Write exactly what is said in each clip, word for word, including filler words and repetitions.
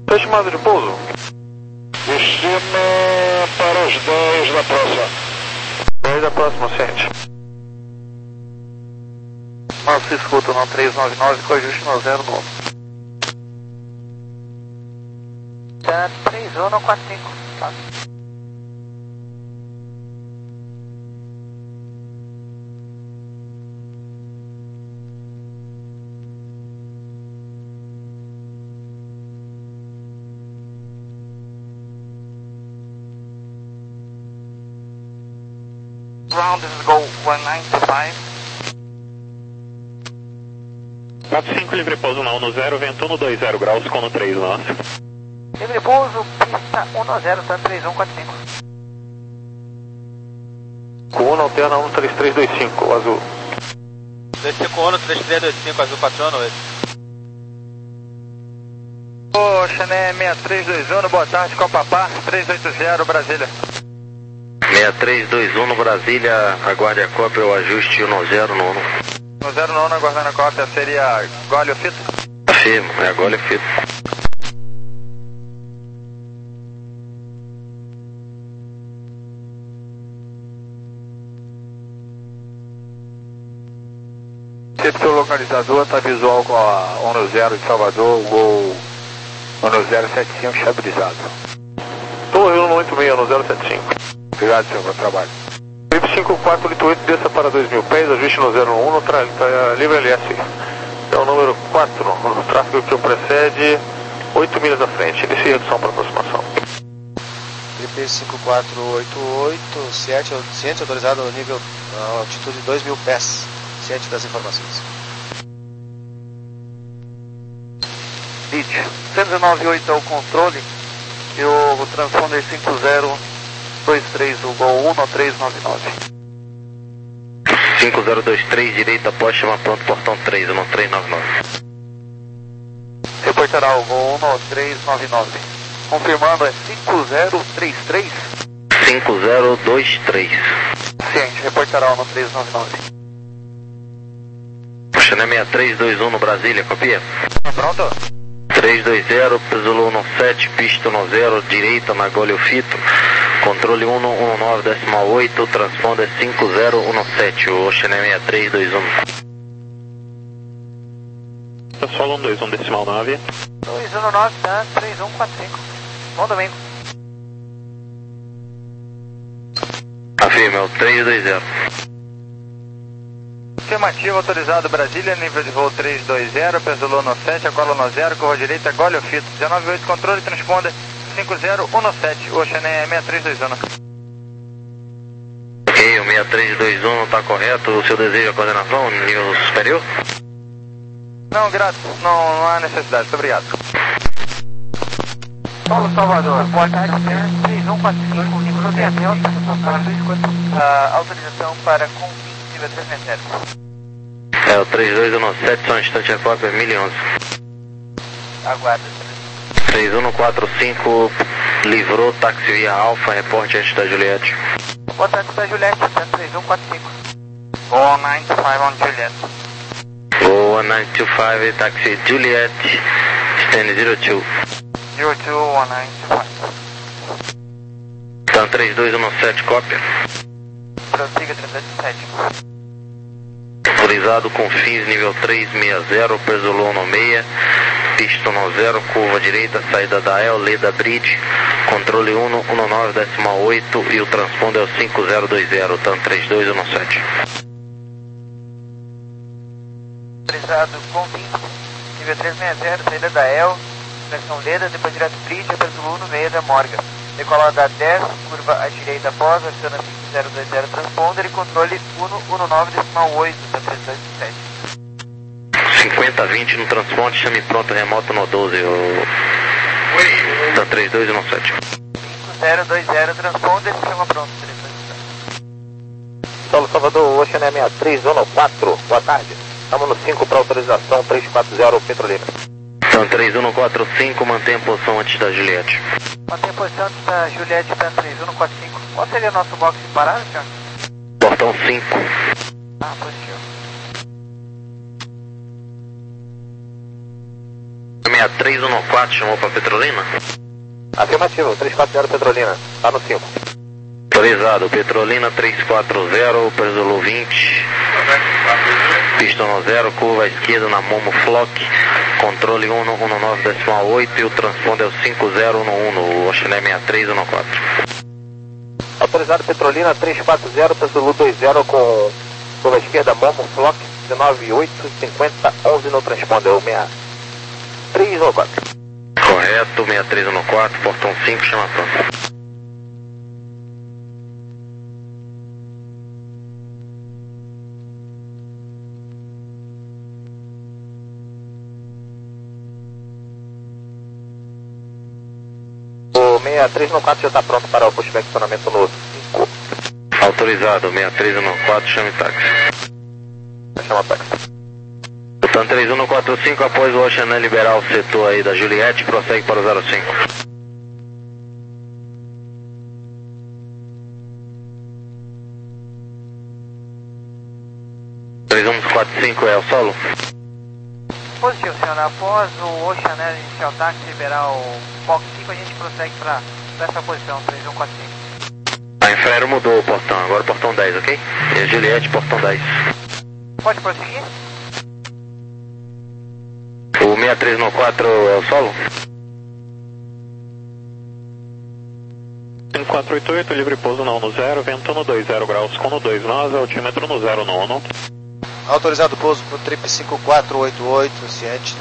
Estimado de pouso? De cima para os dez da próxima. dez da próxima, ciente. Nossa, escuta no três nove nove com ajuste no zero nove. Tá três um no quatro cinco, tá? Ground is go one nine five. quatro cinco, livre pouso na um no zero, vento um no dois zero graus, com no três nosso. Livre pouso, pista um no zero, tá três um quatro cinco. Com um alterna um três três dois cinco, azul. dois cinco um, três três dois cinco, azul quatro um oito. Ô, Chané seis três dois um, boa tarde, Copapá, três oito zero, Brasília. seis três dois um no Brasília, aguarde a cópia, o ajuste no zero no um. No zero nono, aguardando a cópia, seria gole ou fita? Afirmo, é gole ou fita. Esse seu localizador está visual com a um no zero de Salvador, Gol um no zero sete cinco estabilizado. Torre um no oito seis no zero sete cinco. Obrigado, senhor, pelo trabalho. Livre cinco quatro oito oito, desça para dois mil pés, ajuste no zero um, no tra... tá, livre L S. É o número quatro, no tráfego que o precede, oito milhas à frente. Inicie redução para aproximação. T P cinco quatro oito oito, ciente, ciente autorizado no nível, uh, altitude dois mil pés. Ciente das informações. Bit, cento e nove oito é o controle e o, o transponder cinco zero dois três, o Gol um no três nove nove. cinco zero dois três, direita, pode chamar pronto, portão três, no três nove nove. Reportará o Gol um no três nove nove. Confirmando, é cinco zero três três? cinco zero dois três. Ciente, reportará o no três nove nove. Chané seis três dois um no Brasília, copia? Pronto? três dois zero, Zulu no sete, pista no zero, direita na Gole Fito, controle um no um nove decimal oito, transponder cinco zero um sete, o Chané seis três dois um. Pessoal um dois um decimal nove. dois um nove, tá três um quatro cinco. Bom domingo. Afirma, é o três dois zero. Afirmativo, autorizado Brasília, nível de voo três dois zero, Pesolou no sete, Acola no zero, curva direita, Gole ou Fito, dezenove oito, controle, transponder cinco zero um sete, o Chané seis três dois um. Ok, o seis três dois um está correto, o seu desejo é coordenação, nível superior? Não, grato, não, não há necessidade, muito obrigado. Paulo Salvador, boa tarde, três um quatro cinco, nível de avião, autorização para convite nível três seis zero. É, o três dois um sete, só um instante, a cópia mil e onze. Aguarda. três um quatro cinco, livrou, táxi via Alfa, reporte antes da Juliette. Boa tarde, da Juliette, três um quatro cinco. Go nine two five on Juliette. Go one nine two five, táxi Juliette, stand zero two. zero two one nine two five. Então três dois um sete, cópia. Prossiga três dois sete. Autorizado com fins nível três seis zero, Pesolou no seis, pista no zero, curva direita, saída da El, Leda Bridge, controle um no um nove decimal oito e o transponder é o cinco zero dois zero, então três dois um sete. Autorizado com fins, nível três seis zero, saída da El, direção Leda, depois direto Bridge, Pesolou no meio da Morgan. Decolada dez, curva à direita após, aciona cinco zero dois zero transponder e controle um no um nove decimal oito, da três dois sete. cinquenta vinte no transporte, chame pronto, remoto no doze, o... da três dois um sete. cinco zero dois zero transponder, chama pronto, três dois sete. Paulo Salvador, Oceané seis três um quatro, boa tarde. Estamos no cinco para autorização três quatro zero, Petrolina. Então três um quatro cinco, mantém a posição antes da Juliette. Mantém a posição antes da Juliette, P três um quatro cinco. Qual seria o nosso box de parada, senhor? Portão cinco. Ah, positivo. sessenta e três quatorze chamou para Petrolina? Afirmativo, três quatro zero Petrolina, tá no cinco. Autorizado, Petrolina três quatro zero, Pesolou vinte, pista no zero, curva à esquerda na Momo Flock, controle um um nove decimal oito e o transponder é o cinco zero um um, o Oxalé sessenta e três quatorze. Autorizado Petrolina três quatro zero, Pesolou dois zero com curva à esquerda, Momo Flock, dezenove oito cinquenta onze no transponder, o sessenta e três um quatro. Correto, sessenta e três um quatro, portão cinco, chama pronto. O sessenta e três um quatro já está pronto para o pushback estacionamento no cinco. Autorizado, sessenta e três um quatro, chame táxi. Chama táxi. Butano três um quatro cinco, após o Ocean liberar o setor aí da Juliette, prossegue para o zero cinco. três um quatro cinco é o solo? Positivo, senhor. Após o Ocean Air Inicial Taxi liberar o Fox cinco, a gente prossegue para essa posição, três um quatro cinco. A Infraero mudou o portão, agora portão dez, ok? E a Juliette, portão dez. Pode prosseguir? O sessenta e três um quatro é o solo? cinco quatro oito oito, livre pouso na um zero, vento no dois zero graus, com no dois nove, altímetro no zero nono. Autorizado pouso para o trip cinco quatro oito oito, ciente.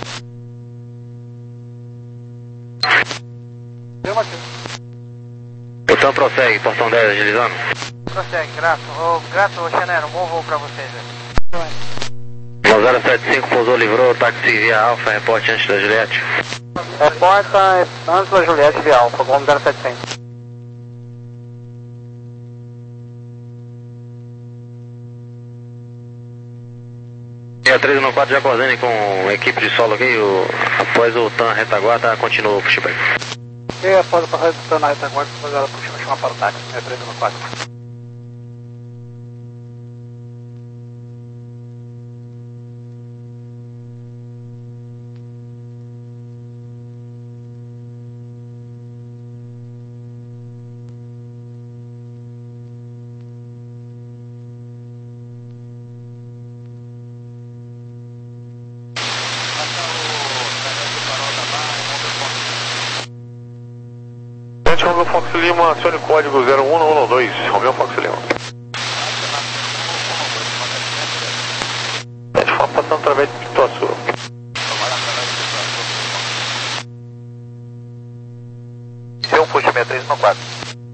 Então prossegue, portão dez, agilizando. Prossegue, grato. Oh, grato, Ocean Air, um bom voo para vocês. No zero sete cinco, pousou, livrou, táxi via Alfa, reporte antes da Juliette. Reporta antes da Juliette via Alfa, vamos zero sete cinco. sessenta e três um quatro já coordene com a equipe de solo aqui, o, após o T A N retaguarda, continua o pushback. E após o passagem do T A N retaguarda, depois ela puxa me chamar para o táxi, sessenta e três um quatro. Romeu Fox Lima, acione código zero um um um dois, Romeu Fox Lima. A gente fala passando através de Pituaçu. Isso é um push sessenta e três um quatro.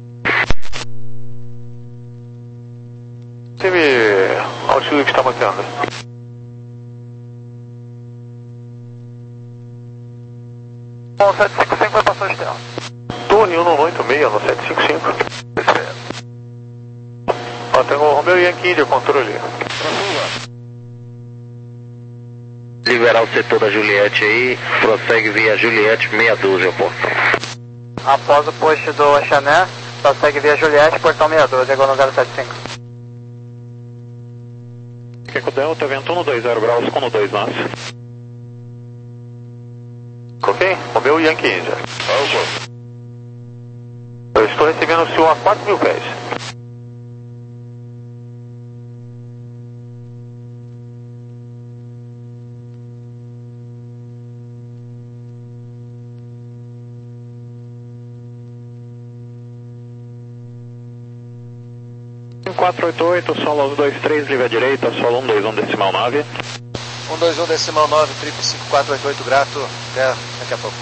Teve auxílio que está mantendo. Bom, sete cinco cinco vai passar o externo. Tony um oito seis no sete cinco cinco. Ó, tem o Romeo Yankee de controle. Liberar o setor da Juliette aí, prossegue via Juliette sessenta e doze ao portão. Após o post do Ocean Air, prossegue via Juliette, portão sessenta e doze, agora no zero sete cinco. Queco Delta, vento no dois zero graus, com no dois nove. Ok? Romeo Yankee India. Eu estou recebendo o senhor a quatro mil pés. cinco quatro oito oito, solo aos dois três, livre à direita, solo um dois um decimal nove. um dois um decimal nove, trip cinco quatro oito oito, grato. Até daqui a pouco.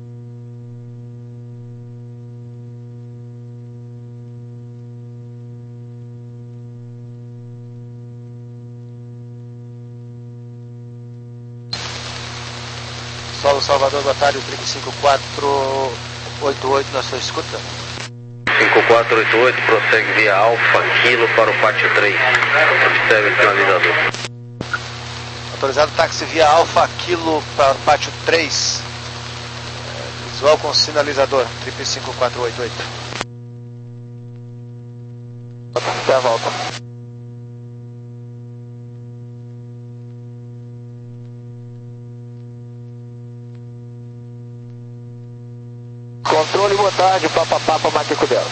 Solo Salvador do Atalho, trip cinco quatro oito oito, na sua escuta. cinco quatro oito oito, prossegue via Alfa Kilo para o pátio três. Observe o sinalizador. Autorizado táxi via Alfa Kilo para o pátio três. Visual com sinalizador, trip cinco quatro oito oito. Até a volta. Controle, boa tarde, Papa Papa, Maquico Delta.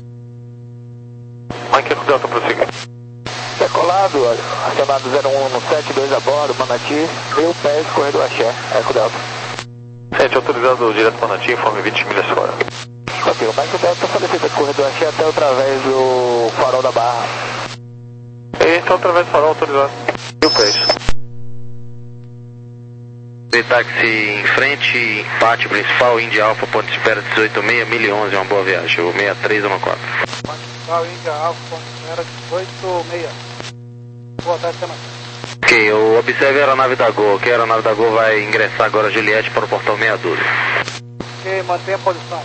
Maquico Delta, prossiga. Decolado, acionado zero um sete dois a bordo, Manati, mil pés, corredor Axé, Eco Delta. Sente autorizado direto Manati, informe vinte milhas fora. Ok, o Maquico Delta solicita corredor Axé até através do farol da Barra. Então, através do farol autorizado, mil pés. Táxi em frente, pátio principal, Índia Alfa, ponto de espera dezoito seis, mil e onze, uma boa viagem, o seis três um quatro. Pátio principal, Índia Alfa, ponto de espera dezoito seis. Boa tarde, Senador. Ok, eu observe a aeronave da Gol, que a aeronave da Gol vai ingressar agora Juliette para o portão seis doze. Ok, mantenha a posição.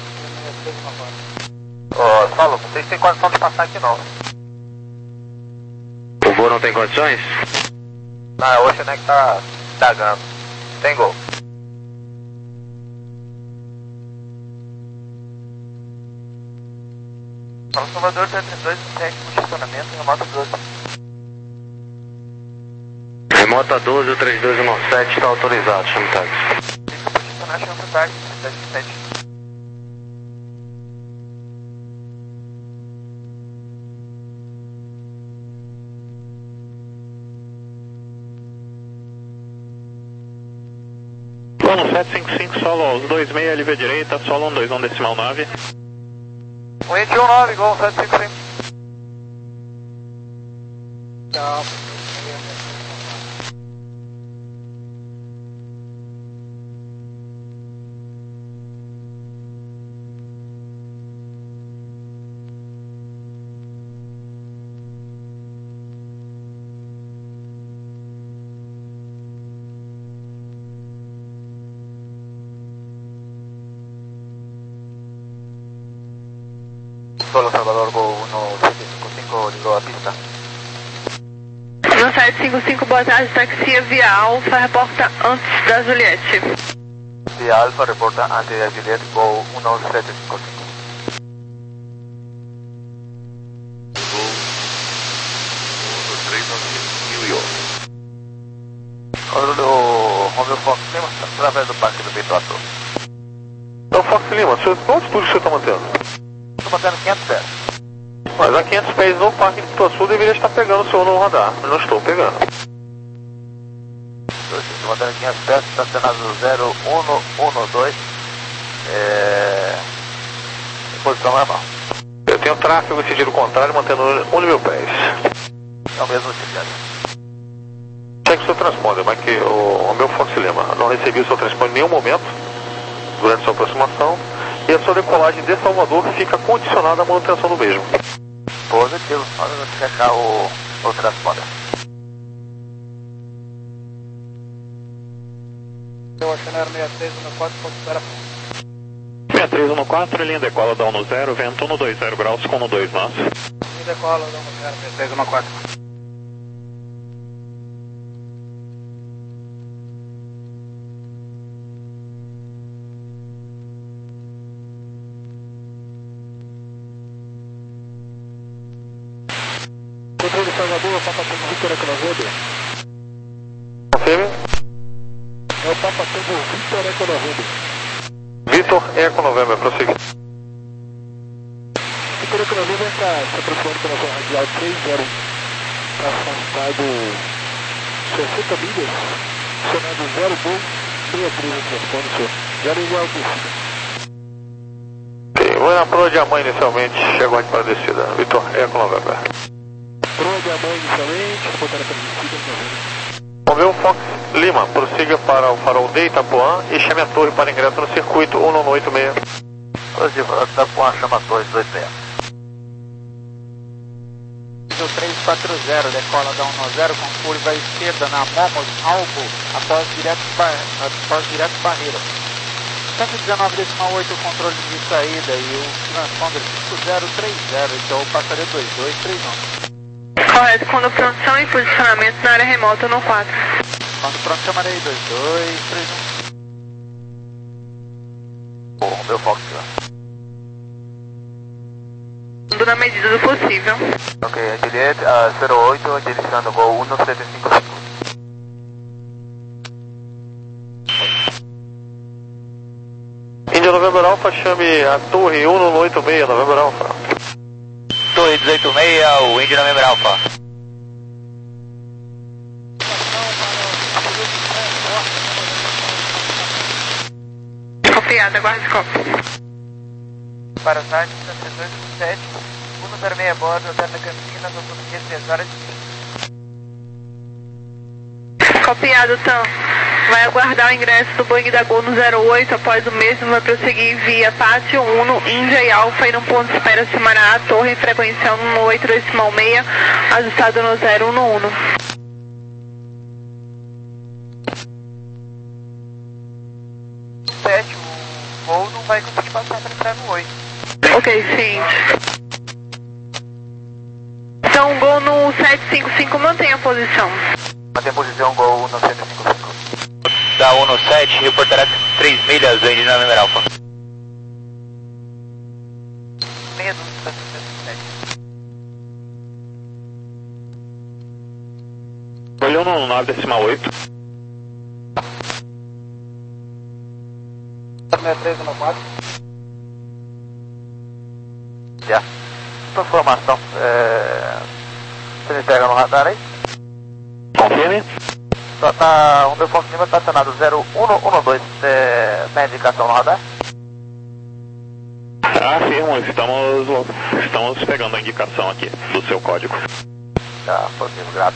Ô, oh, Saulo, vocês têm condição de passar aqui não. O voo não tem condições? Não, hoje né que tá dagando. Tem gol. Fala Salvador três três dois, sete no estacionamento, remota doze. Remota doze, o três dois um sete está autorizado, chama o táxi. Fica por estacionar, chama o táxi, três três sete. Plano sete cinco cinco, solo aos dois seis, L V direita, solo um dois um decimal nove. um um nove, gol sete cinco cinco. Tchau. Solo Salvador, Gol um sete cinco cinco, ligou a pista. um sete cinco cinco, boa tarde, taxia via Alfa, reporta antes da Juliette. Via Alfa, reporta antes da Juliette, Gol um sete cinco cinco. Olha o Romeo Fox Lima, através do Parque do Bento Ator. Então, Fox Lima, qual altitude você está mantendo? Estou mantendo quinhentos pés. Mas a quinhentos pés no Parque do Bento Sul deveria estar pegando o senhor no radar, mas não estou pegando. Estou mantendo quinhentos pés, estacionado zero um um dois, é... em posição normal. Eu tenho tráfego em sentido contrário, mantendo um mil pés. É o mesmo sentido. Cheque o seu transponder, mas que o, o meu Fox Lima não recebi o seu transponder em nenhum momento durante sua aproximação e a sua decolagem de Salvador fica condicionada à manutenção do mesmo. Positivo, pode checar o, o transponder. Eu achei na seis três um quatro, ponto de espera. seis três um quatro, linha decola da um zero, vento um dois zero graus com um dois nós. Linha decola da um zero, seis três um quatro. Controle Salvador, Papa Tango Victor Eco November. Confirme. É o Papa Tango Victor Eco November. Vitor Eco November, prossiga. Victor Eco November está se aproximando pela sua radial três zero um. Está afastado sessenta milhas, acionado zero dois seis três no transponder, senhor. Já ligar o descida. Ok, vou na proa de Amã inicialmente, chegou para a descida. Vitor Eco November. Proa de Amã inicialmente, reportando para a descida, November. O meu Fox Lima, prossiga para o farol de Itapuã e chame a torre para ingresso no circuito um nove oito seis. Positivo, Itapuã, chama a torre dois seis. três quatro zero, decola da um zero com curva esquerda na Momos Albo, após direto, bar, após direto barreira. cento e dezenove decimal oito, controle de saída e o transponder cinco zero três zero, então passaria dois dois três um. Correto, quando produção e posicionamento na área remota no quatro. Quando pronto, chamarei dois dois três um. Bom, meu Fox lá. Na medida do possível. Ok, Juliette, uh, zero oito, direcionando Gol um sete cinco cinco. Índia India November Alpha, chame a torre um no oito seis, November Alpha. Torre dezoito seis, o India November Alpha. Copiado, aguarde o copo. Para os rádios, setor sete, um zero seis a bordo, alterna Campinas, autonomia três horas e vinte. Copiado, então. Vai aguardar o ingresso do Boeing da Gol no zero oito, após o mesmo vai prosseguir via Pátio um, Índia e Alfa e no ponto de espera Samará, torre frequência um oito decimal seis, ajustado no zero um um. sete, o Gol não vai conseguir passar para entrar no oito. Ok, sim. Então, Gol no sete cinco cinco, mantém a posição. Mantém a posição, Gol no sete cinco cinco. Da um no sete, reportará três milhas, Indy November Alpha. Meia dúzia para sete. Olhou no nove decimal oito. sessenta e três no quatro. Já. Sua informação, é... você me pega no radar aí? Confirme. Só tá, o meu ponto de cima está acionado zero um um dois, é, na indicação no radar? Ah, firmo, estamos, estamos pegando a indicação aqui do seu código. Tá, positivo, grato.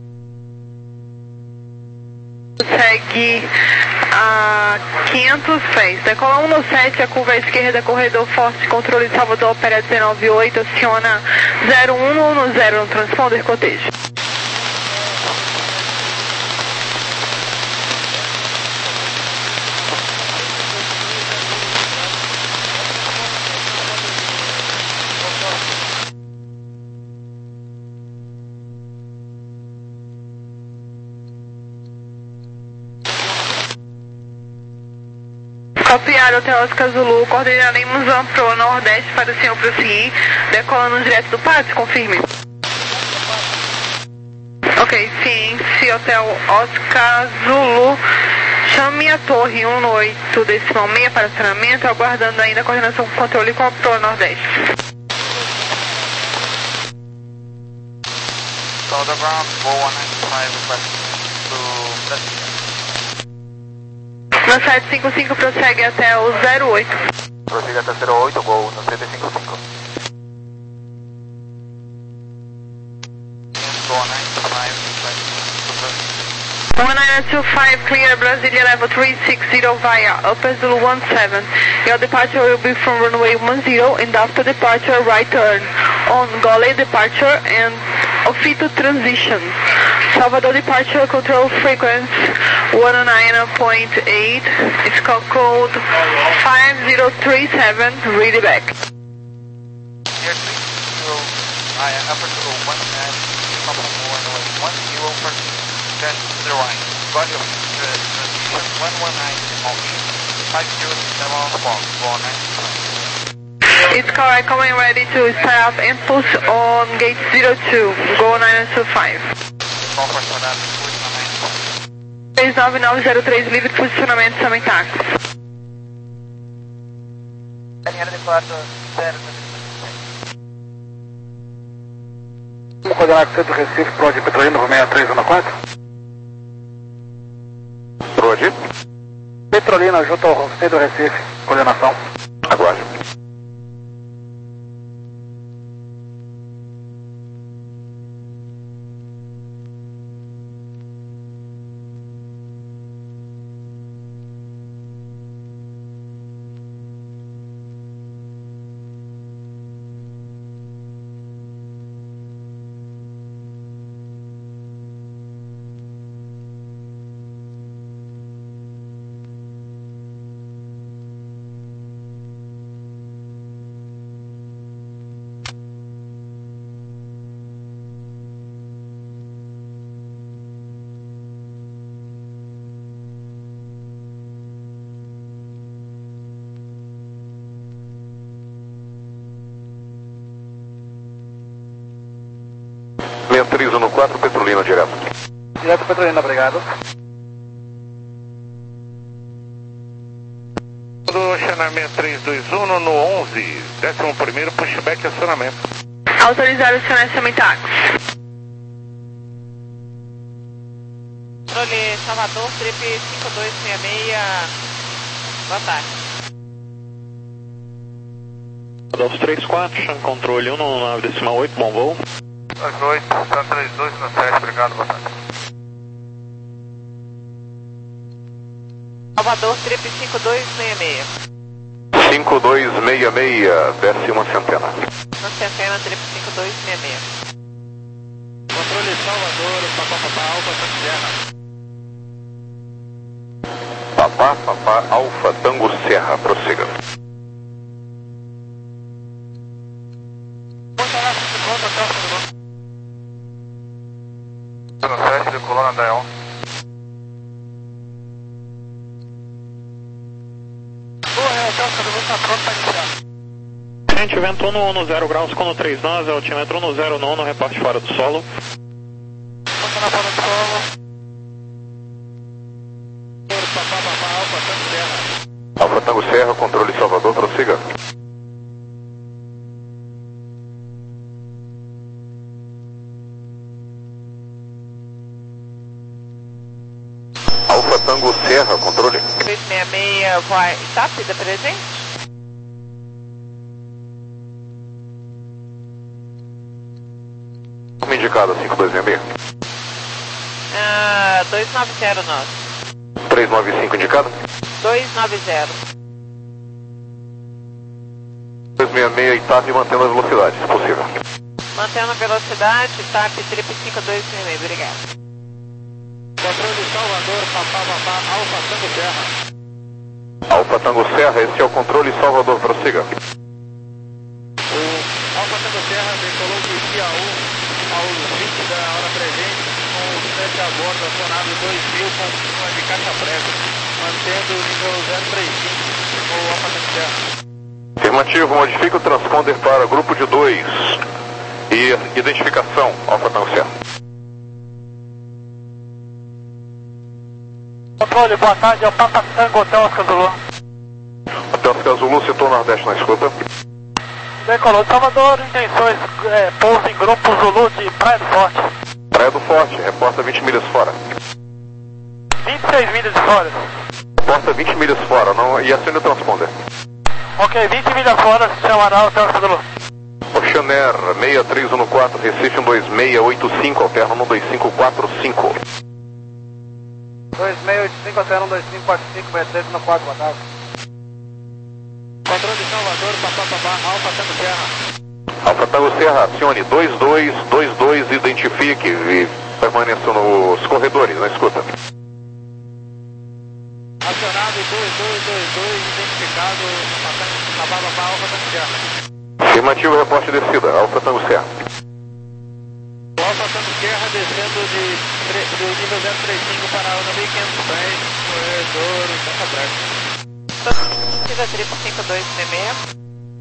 Segue a quinhentos pés. Decola um no sete, a curva à esquerda, corredor forte, controle Salvador, opera dezenove oito, aciona zero um no zero no transponder, cotejo. Copiado, Hotel Oscar Zulu, coordenaremos para o Nordeste para o senhor prosseguir, decolando direto do pátio, confirme. Ok, sim, se Hotel Oscar Zulu, chame a torre um oito decimal seis para acionamento, aguardando ainda a coordenação com controle com o Nordeste. Southern Ground, Gol one nine five, request to Brasília. No sete cinco cinco prossegue até o zero oito. Prossegue até zero oito, Gol no sete cinco cinco. Gol nine two five, one nine two five, clear Brasilia level three six zero via Upper Zulu one seven. Your departure will be from runway one zero and after departure right turn on Gole departure and Ofito transition. Salvador departure control frequency one oh nine point eight, score code five zero three seven, read it back. Here three zero, I am Upper Zulu one nine, Papa runway one zero for turn to the right. Got your transition one one nine decimal eight, five zero seven four, Gol nine two five. It's correct, coming ready to start up and push on gate zero two, Gol nine two five. três nove nove zero três, livre de posicionamento, Samen Táxi. Linha de quatro zero. Vamos coordenar com o centro Recife, Prode Petrolina, sessenta e três um quatro. Prode. Petrolina, junto ao centro Recife, coordenação. Aguarde. três um quatro, Petrolina direto. Direto Petrolina, obrigado. Do Channel seis três dois um no onze, décimo primeiro pushback acionamento. Autorizado acionamento A X. Controle Salvador, trip cinco dois seis seis, boa tarde. dois três quatro, chão controle um no nove decimal oito, bom voo. dois oito, Santa três dois no sete, obrigado, boa tarde. Salvador, trip cinco dois seis seis. cinco dois seis seis, desce uma centena. Uma centena, trip cinco dois seis seis. Controle Salvador, Papá Papá Alfa Tango Serra. Papá Papá Alfa Tango Serra, prossiga. No sete, decolou na Dael. Gente, vento um no zero graus, com no três nove, altímetro no zero nono, reporte fora do solo. Funciona fora do solo. Papá Papá Alfa Tango Serra. Alfa Tango Serra, controle Salvador, prossiga. Alfa Tango Serra, controle. três seis seis, vai. Está da presente? Como indicado, cinco dois seis seis. Ah, dois nove zero nosso. três nove cinco indicado. dois nove zero. dois seis seis e T A P mantendo a velocidade, se possível. Mantendo a velocidade, T A P trip cinco dois seis seis, obrigado. Controle Salvador, Papá Papá Alfa Tango Serra. Alfa Tango Serra, esse é o controle Salvador, prossiga. O Alfa Tango Serra decolou de dia um ao vinte da hora presente, com o sete a bordo, acionado dois mil com uma de caixa presa, mantendo o nível zero três cinco com o Alfa Tango Serra. Afirmativo, modifica o transponder para grupo de dois e identificação, Alfa Tango Serra. Controle, boa tarde, é o Papa Tango Hotel Oscar Zulu. Hotel Oscar Zulu, setor Nordeste na escuta. Decolou de Salvador, intenções, é, pouso em grupo Zulu de Praia do Forte. Praia do Forte, reporta vinte milhas fora. vinte e seis milhas de fora. Reporta vinte milhas fora, não, e acione o transponder. Ok, vinte milhas fora, se chamará o Hotel Oscar Zulu. Ocean Air, seis três um no quatro, Recife um dois seis oito cinco, alterna um dois cinco quatro cinco. dois seis oito cinco, alterna um dois cinco quatro cinco, seis três um no quatro, boa tarde. Controle de Salvador, Papá Papá, Alfa Tango Serra. Alfa Tango Serra, acione dois dois dois dois, identifique e permaneça nos corredores, na escuta. Acionado dois dois dois dois, identificado Papá Papá, Alfa Tango Serra. Afirmativo, reporte de descida, Alfa Tango Serra. O Alfa Tango Serra descendo de, do nível zero três cinco para o mil quinhentos pés, corredor Santa Branca. Siga trip cinco dois seis seis.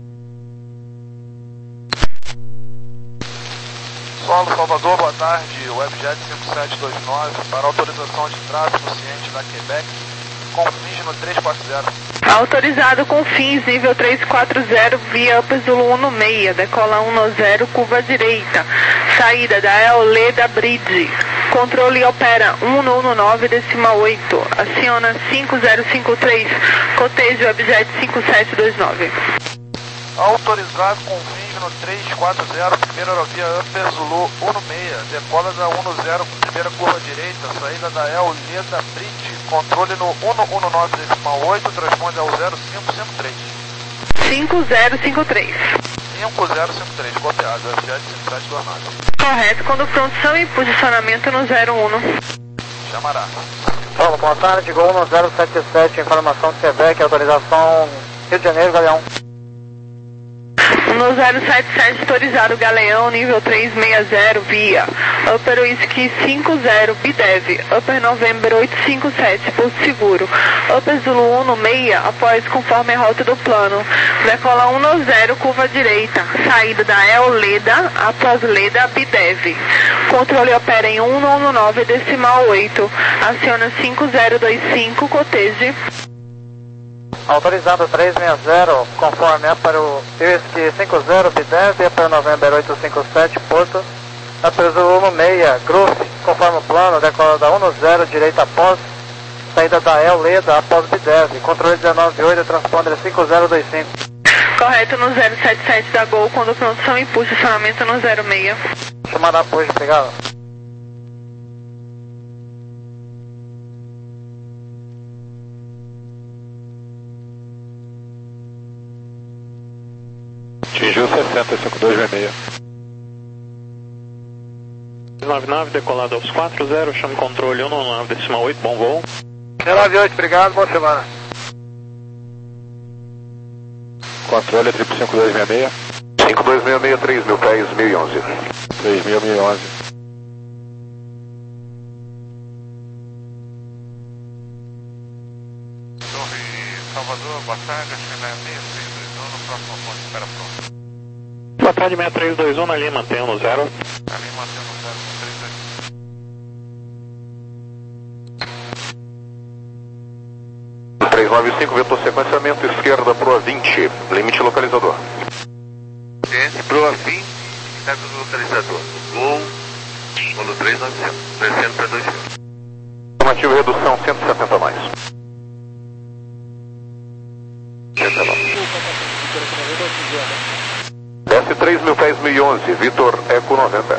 Solo Salvador, boa tarde, Webjet cinco sete dois nove para autorização de tráfego ciente da Quebec, com fins no três quatro zero. Autorizado com fins nível três quatro zero via Upper Zulu um no seis, decola um no zero, curva direita, saída da Eoleda Bridge, controle opera um no um no nove decimal oito, aciona cinco zero cinco três, cotejo Webjet cinco sete dois nove. Autorizado com fins no três quatro zero, primeira aerovia Upper Zulu um no seis, decola da um no zero, primeira curva direita, saída da Eoleda Bridge, controle no um no um no nove decimal oito, transponde ao zero cinco cinco três. cinco zero cinco três. cinco zero cinco três, copiado, Webjet cinco sete dois nove. Correto, quando produção e posicionamento no zero um. Chamará. Paulo, boa tarde, Gol no zero sete sete, informação de Quebec, autorização Rio de Janeiro, Galeão. No zero sete sete, autorizado Galeão, nível três seis zero, via Upper Whisky cinco zero, Bidev, Upper November oito cinco sete, Porto Seguro, Upper Zulu um no seis, após conforme a rota do plano, decola um no zero, curva direita, saída da Eoleda, após Leda, Bidev, controle opera em um no um no nove decimal oito, aciona cinco zero dois cinco, cotege. Autorizado três seis zero, conforme é para o U S Q cinco zero B dez e é para o November oito cinco sete, Porto. Apreso um seis, Groove, conforme o plano, decola da um zero, direita após, saída da El Leda após B dez, controle dezenove oito, transponder cinco zero dois cinco. Correto no zero sete sete da Gol, quando produção e posicionamento no zero seis. Chamada apoio, obrigado. Atingiu sessenta, cinco dois seis seis. nove nove, decolado aos quatro zero, chame controle um nove decimal oito, bom voo. nove oito, obrigado, boa semana. Controle triplo cinco dois seis seis. cinco dois seis seis, três mil pés, mil e onze. três mil, mil e onze. Torre Salvador, boa tarde, chama seis três dois um, no próximo ponto, espera pronto. Boa tarde, seis três dois um, na linha mantenha no zero. Na linha mantenha no zero, três dois um. três nove cinco, vetor sequenciamento esquerda Proa vinte, limite localizador. Ciência, Proa vinte, limite do localizador. Gol, quando três nove cinco, descendo para dois mil. Informativo, redução cento e setenta mais. Desce três mil pés, mil e onze, Vitor Eco noventa.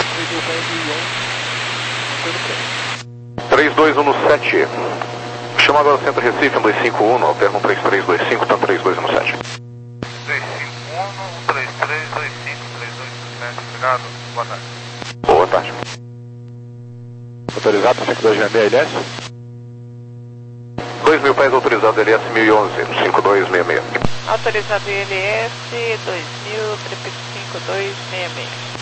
três dois um no sete. Chama agora o centro Recife, um dois cinco um, alterna um três três dois cinco, tá três dois um no sete. três cinco um, três três dois cinco, três dois um sete, obrigado, boa tarde. Boa tarde. Autorizado cinco dois seis seis, L S? dois mil pés autorizado, L S mil e onze, cinco dois seis seis. Autorizado L S dois mil, cinco dois seis seis.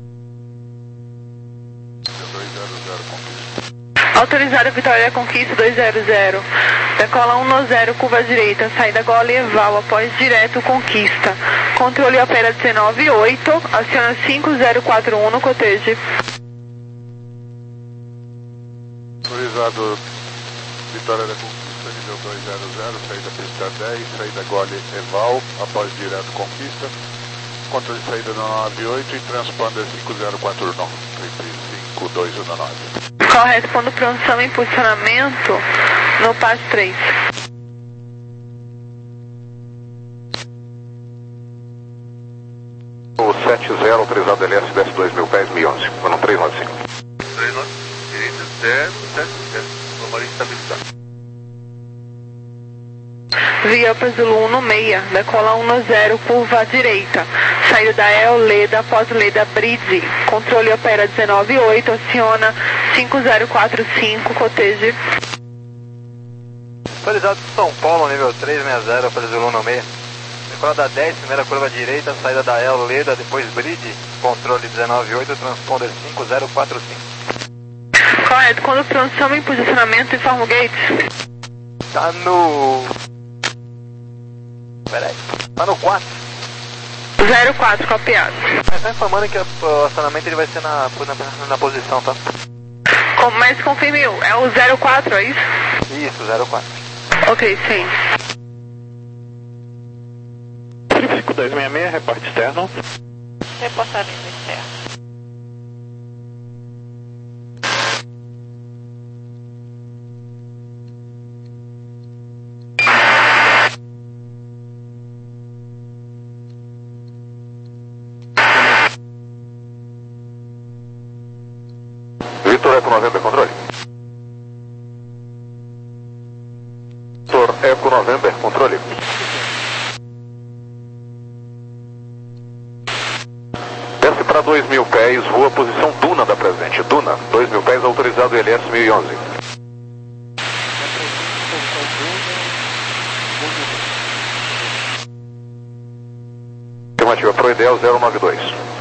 dois zero zero, conquista. Autorizado Vitória Conquista dois zero zero. Decola um zero, curva direita, saída Gole Eval, após direto Conquista. Controle opera dezenove oito, aciona cinco zero quatro um no cotejo. Autorizado Vitória da Conquista, nível dois zero zero, saída pista dez, saída Gole Eval, após direto Conquista. Controle de saída no nove oito e transponder cinco zero quatro nove, cinco dois um nove. Correto, pondo produção em posicionamento no passo três. O sete zero autorizado L S, desce dois mil pés, mil e onze, no três nove cinco. três nove, direita, zero sete zero, normal estabilizado. Via Zulu um no seis, decola um zero, curva direita, saída da El Leda após Leda Bridge, controle opera dezenove oito, aciona cinco zero quatro cinco, cotejo. Autorizado São Paulo, nível três seis zero, para Zulu no seis. Decola da dez, primeira curva direita, saída da El Leda, depois Bridge, controle dezenove oito, transponder cinco zero quatro cinco. Correto, quando produção em posicionamento, informa o gate. Tá no... Peraí, tá no quatro. zero quatro, copiado. Mas tá informando que o acionamento ele vai ser na, na, na posição, tá? Com, mas confirme, é o zero quatro, é isso? Isso, zero quatro. Ok, sim. cinco dois seis seis, reporte externo. Reportagem externa. Vitor Eco noventa, controle. Vitor Eco noventa, controle. Desce para dois mil pés, rua posição Duna da presente. Duna, dois mil pés autorizado L S mil e onze. Afirmativa, Proidel zero nove dois.